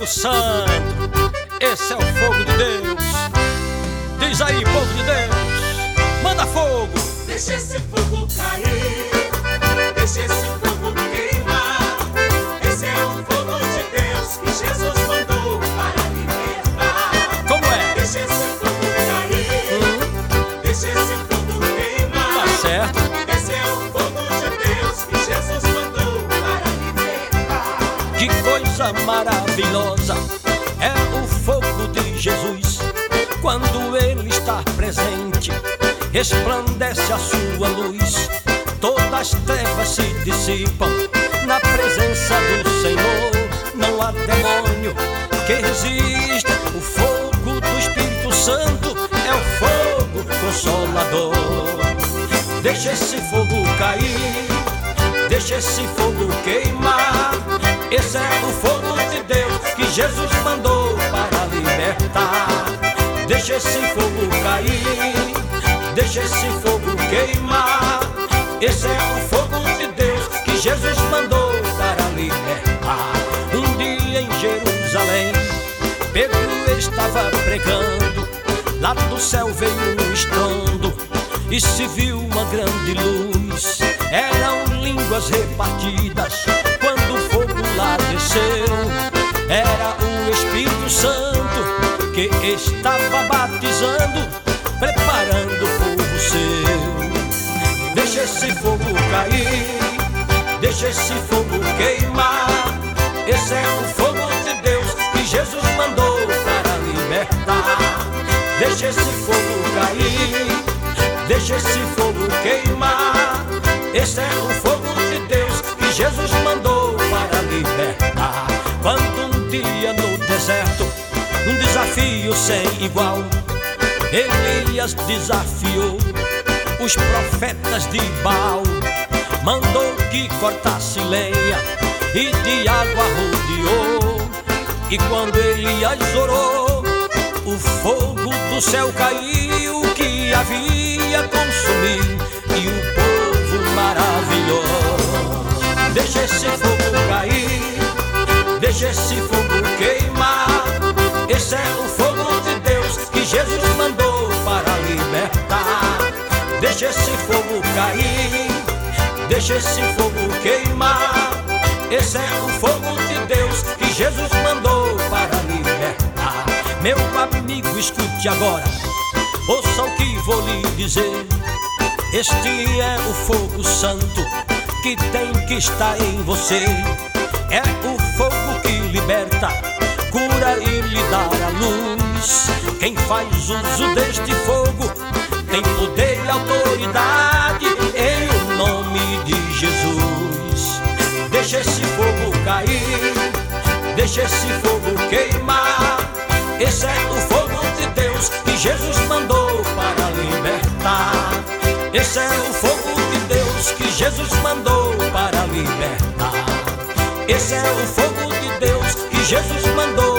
Santo, esse é o fogo de Deus. Diz aí, povo de Deus, manda fogo. Deixa esse fogo cair, deixa esse fogo queimar. Esse é o fogo de Deus que Jesus mandou para libertar. Como é? Deixa esse fogo cair, deixa esse fogo queimar. Tá certo. Esse é o fogo de Deus que Jesus mandou para libertar. Que coisa maravilhosa é o fogo de Jesus. Quando Ele está presente, resplandece a sua luz. Todas as trevas se dissipam na presença do Senhor. Não há demônio que resista. O fogo do Espírito Santo é o fogo consolador. Deixa esse fogo cair, deixa esse fogo queimar. Esse é o fogo de Deus que Jesus mandou para libertar. Deixa esse fogo cair, deixa esse fogo queimar. Esse é o fogo de Deus que Jesus mandou para libertar. Um dia em Jerusalém, Pedro estava pregando. Lá do céu veio um estrondo e se viu uma grande luz. Eram línguas repartidas quando o fogo lá desceu. Era o Espírito Santo que estava batizando, preparando o povo seu. Deixa esse fogo cair, deixa esse fogo queimar. Esse é o fogo de Deus que Jesus mandou para libertar. Deixa esse fogo cair, deixa esse fogo queimar. Esse é o fogo de Deus que Jesus mandou para libertar. Quando um dia no deserto, um desafio sem igual, Elias desafiou os profetas de Baal. Mandou que cortasse lenha e de água rodeou. E quando Elias orou, o fogo do céu caiu que havia consumido e o povo maravilhou. Deixa esse fogo cair, deixa esse fogo queimar. Esse é o fogo de Deus que Jesus mandou para libertar. Deixa esse fogo cair, deixa esse fogo queimar. Esse é o fogo de Deus que Jesus mandou para libertar. Meu amigo, escute agora, ouça o que vou lhe dizer. Este é o fogo santo que tem que estar em você. É o fogo que liberta, cura e lhe dá a luz. Quem faz uso deste fogo tem poder e autoridade em o nome de Jesus. Deixa esse fogo cair, deixa esse fogo queimar. Esse é o fogo de Deus que Jesus mandou para libertar. Esse é o fogo de Deus que Jesus mandou para libertar. Esse é o fogo de Deus que Jesus mandou